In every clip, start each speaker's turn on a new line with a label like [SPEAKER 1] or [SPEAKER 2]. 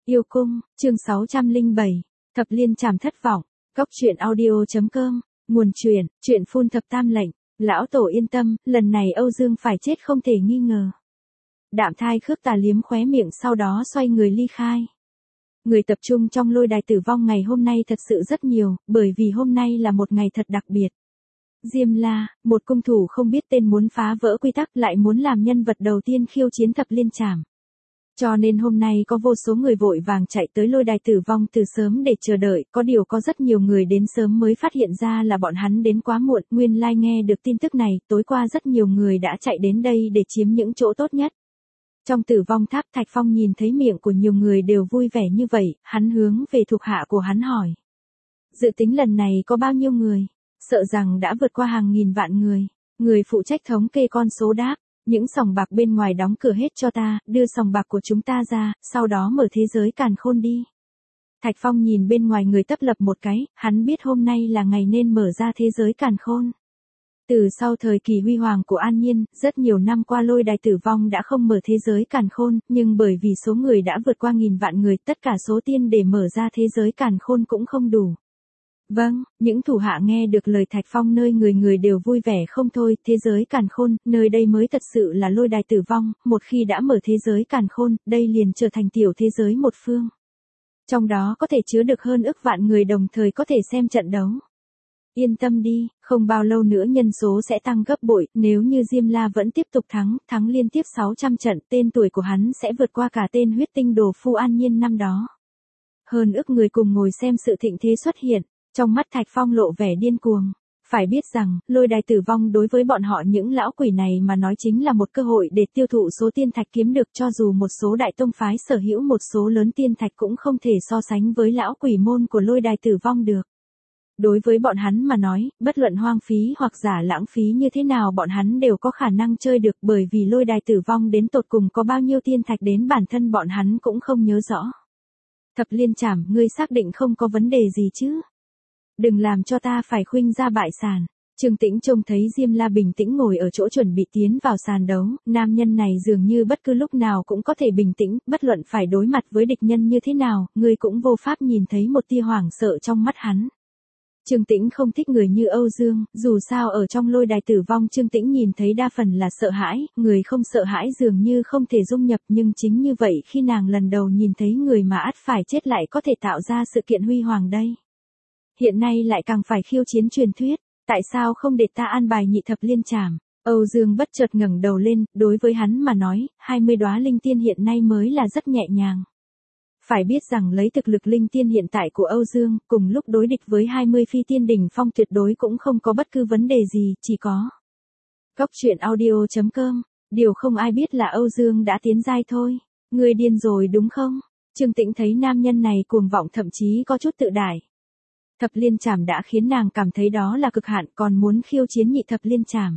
[SPEAKER 1] Yêu cung, chương 607, Thập Liên Trảm thất vọng, Cóc truyện audio.com, nguồn truyện phun thập tam lệnh, lão tổ yên tâm, lần này Âu Dương phải chết không thể nghi ngờ. Đạm Thai Khước Tà liếm khóe miệng sau đó xoay người ly khai. Người tập trung trong lôi đài tử vong ngày hôm nay thật sự rất nhiều, bởi vì hôm nay là một ngày thật đặc biệt. Diêm La, một cung thủ không biết tên muốn phá vỡ quy tắc lại muốn làm nhân vật đầu tiên khiêu chiến Thập Liên Trảm. Cho nên hôm nay có vô số người vội vàng chạy tới lôi đài tử vong từ sớm để chờ đợi, có điều có rất nhiều người đến sớm mới phát hiện ra là bọn hắn đến quá muộn. Nguyên lai nghe được tin tức này, tối qua rất nhiều người đã chạy đến đây để chiếm những chỗ tốt nhất. Trong tử vong tháp, Thạch Phong nhìn thấy miệng của nhiều người đều vui vẻ như vậy, hắn hướng về thuộc hạ của hắn hỏi. Dự tính lần này có bao nhiêu người? Sợ rằng đã vượt qua hàng nghìn vạn người. Người phụ trách thống kê con số đáp. Những sòng bạc bên ngoài đóng cửa hết cho ta, đưa sòng bạc của chúng ta ra, sau đó mở thế giới càn khôn đi. Thạch Phong nhìn bên ngoài người tấp lập một cái, hắn biết hôm nay là ngày nên mở ra thế giới càn khôn. Từ sau thời kỳ huy hoàng của An Nhiên, rất nhiều năm qua lôi đài tử vong đã không mở thế giới càn khôn, nhưng bởi vì số người đã vượt qua nghìn vạn người, tất cả số tiền để mở ra thế giới càn khôn cũng không đủ. Vâng, những thủ hạ nghe được lời Thạch Phong nơi người người đều vui vẻ không thôi, thế giới càn khôn, nơi đây mới thật sự là lôi đài tử vong, một khi đã mở thế giới càn khôn, đây liền trở thành tiểu thế giới một phương. Trong đó có thể chứa được hơn ức vạn người đồng thời có thể xem trận đấu. Yên tâm đi, không bao lâu nữa nhân số sẽ tăng gấp bội, nếu như Diêm La vẫn tiếp tục thắng liên tiếp 600 trận, tên tuổi của hắn sẽ vượt qua cả tên huyết tinh đồ phu An Nhiên năm đó. Hơn ức người cùng ngồi xem sự thịnh thế xuất hiện. Trong mắt Thạch Phong lộ vẻ điên cuồng. Phải biết rằng, lôi đài tử vong đối với bọn họ những lão quỷ này mà nói chính là một cơ hội để tiêu thụ số tiên thạch kiếm được, cho dù một số đại tông phái sở hữu một số lớn tiên thạch cũng không thể so sánh với lão quỷ môn của lôi đài tử vong được. Đối với bọn hắn mà nói, bất luận hoang phí hoặc giả lãng phí như thế nào bọn hắn đều có khả năng chơi được, bởi vì lôi đài tử vong đến tột cùng có bao nhiêu tiên thạch đến bản thân bọn hắn cũng không nhớ rõ. Thập Liên Trảm, ngươi xác định không có vấn đề gì chứ? Đừng làm cho ta phải khuynh ra bại sàn. Trương Tĩnh trông thấy Diêm La bình tĩnh ngồi ở chỗ chuẩn bị tiến vào sàn đấu, nam nhân này dường như bất cứ lúc nào cũng có thể bình tĩnh, bất luận phải đối mặt với địch nhân như thế nào, người cũng vô pháp nhìn thấy một tia hoảng sợ trong mắt hắn. Trương Tĩnh không thích người như Âu Dương, dù sao ở trong lôi đài tử vong Trương Tĩnh nhìn thấy đa phần là sợ hãi, người không sợ hãi dường như không thể dung nhập, nhưng chính như vậy khi nàng lần đầu nhìn thấy người mà ắt phải chết lại có thể tạo ra sự kiện huy hoàng đây. Hiện nay lại càng phải khiêu chiến truyền thuyết, tại sao không để ta an bài nhị thập liên trảm? Âu Dương bất chợt ngẩng đầu lên, đối với hắn mà nói, 20 đóa linh tiên hiện nay mới là rất nhẹ nhàng. Phải biết rằng lấy thực lực linh tiên hiện tại của Âu Dương, cùng lúc đối địch với 20 phi tiên đỉnh phong tuyệt đối cũng không có bất cứ vấn đề gì, chỉ có Cóc truyện audio.com, điều không ai biết là Âu Dương đã tiến giai thôi. Ngươi điên rồi đúng không? Trương Tĩnh thấy nam nhân này cuồng vọng thậm chí có chút tự đại. Thập Liên Trảm đã khiến nàng cảm thấy đó là cực hạn, còn muốn khiêu chiến nhị thập liên trảm.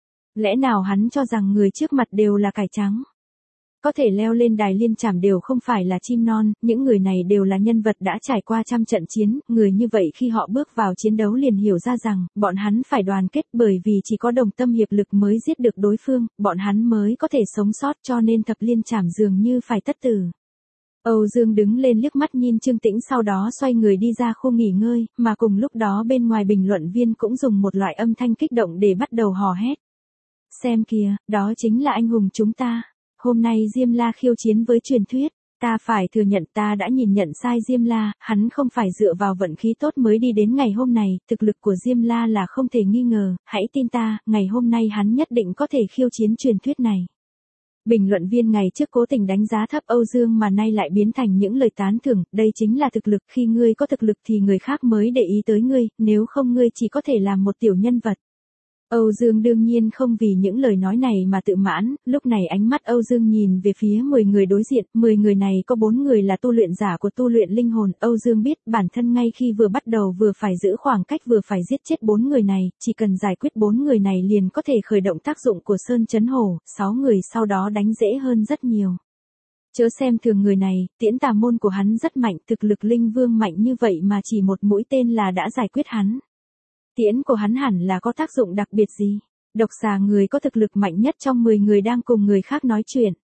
[SPEAKER 1] Lẽ nào hắn cho rằng người trước mặt đều là cải trắng? Có thể leo lên đài liên trảm đều không phải là chim non, những người này đều là nhân vật đã trải qua trăm trận chiến, người như vậy khi họ bước vào chiến đấu liền hiểu ra rằng, bọn hắn phải đoàn kết, bởi vì chỉ có đồng tâm hiệp lực mới giết được đối phương, bọn hắn mới có thể sống sót, cho nên thập liên trảm dường như phải tất tử. Âu Dương đứng lên liếc mắt nhìn Trương Tĩnh, sau đó xoay người đi ra khu nghỉ ngơi, mà cùng lúc đó bên ngoài bình luận viên cũng dùng một loại âm thanh kích động để bắt đầu hò hét. Xem kìa, đó chính là anh hùng chúng ta. Hôm nay Diêm La khiêu chiến với truyền thuyết. Ta phải thừa nhận ta đã nhìn nhận sai Diêm La, hắn không phải dựa vào vận khí tốt mới đi đến ngày hôm này, thực lực của Diêm La là không thể nghi ngờ, hãy tin ta, ngày hôm nay hắn nhất định có thể khiêu chiến truyền thuyết này. Bình luận viên ngày trước cố tình đánh giá thấp Âu Dương mà nay lại biến thành những lời tán thưởng, đây chính là thực lực, khi ngươi có thực lực thì người khác mới để ý tới ngươi, nếu không ngươi chỉ có thể làm một tiểu nhân vật. Âu Dương đương nhiên không vì những lời nói này mà tự mãn, lúc này ánh mắt Âu Dương nhìn về phía 10 người đối diện, 10 người này có 4 người là tu luyện giả của tu luyện linh hồn, Âu Dương biết bản thân ngay khi vừa bắt đầu vừa phải giữ khoảng cách vừa phải giết chết 4 người này, chỉ cần giải quyết 4 người này liền có thể khởi động tác dụng của Sơn Chấn Hổ, 6 người sau đó đánh dễ hơn rất nhiều. Chớ xem thường người này, tiễn tà môn của hắn rất mạnh, thực lực linh vương mạnh như vậy mà chỉ một mũi tên là đã giải quyết hắn. Tiễn của hắn hẳn là có tác dụng đặc biệt gì? Độc xà người có thực lực mạnh nhất trong 10 người đang cùng người khác nói chuyện.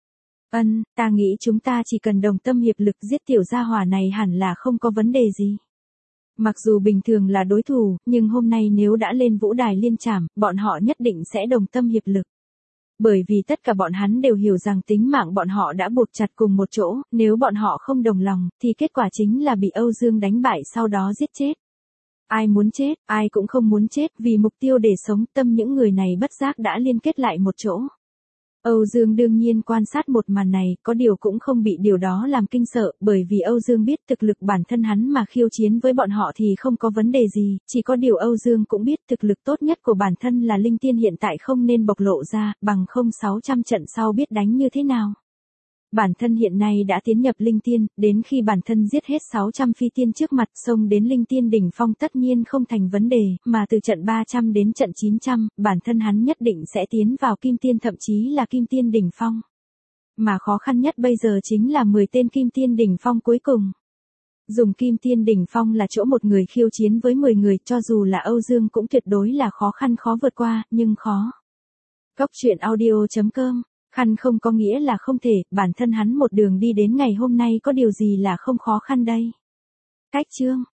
[SPEAKER 1] Ta nghĩ chúng ta chỉ cần đồng tâm hiệp lực giết tiểu gia hỏa này hẳn là không có vấn đề gì. Mặc dù bình thường là đối thủ, nhưng hôm nay nếu đã lên vũ đài liên trảm, bọn họ nhất định sẽ đồng tâm hiệp lực. Bởi vì tất cả bọn hắn đều hiểu rằng tính mạng bọn họ đã buộc chặt cùng một chỗ, nếu bọn họ không đồng lòng, thì kết quả chính là bị Âu Dương đánh bại sau đó giết chết. Ai muốn chết, ai cũng không muốn chết vì mục tiêu để sống, tâm những người này bất giác đã liên kết lại một chỗ. Âu Dương đương nhiên quan sát một màn này, có điều cũng không bị điều đó làm kinh sợ, bởi vì Âu Dương biết thực lực bản thân hắn mà khiêu chiến với bọn họ thì không có vấn đề gì, chỉ có điều Âu Dương cũng biết thực lực tốt nhất của bản thân là linh tiên hiện tại không nên bộc lộ ra, bằng không 600 trận sau biết đánh như thế nào. Bản thân hiện nay đã tiến nhập linh tiên, đến khi bản thân giết hết 600 phi tiên trước mặt xông đến linh tiên đỉnh phong tất nhiên không thành vấn đề, mà từ trận 300 đến trận 900, bản thân hắn nhất định sẽ tiến vào kim tiên thậm chí là kim tiên đỉnh phong. Mà khó khăn nhất bây giờ chính là 10 tên kim tiên đỉnh phong cuối cùng. Dùng kim tiên đỉnh phong là chỗ một người khiêu chiến với 10 người, cho dù là Âu Dương cũng tuyệt đối là khó khăn khó vượt qua, nhưng khó. Góc truyện audio.com Khăn không có nghĩa là không thể, bản thân hắn một đường đi đến ngày hôm nay có điều gì là không khó khăn đây. Cách chương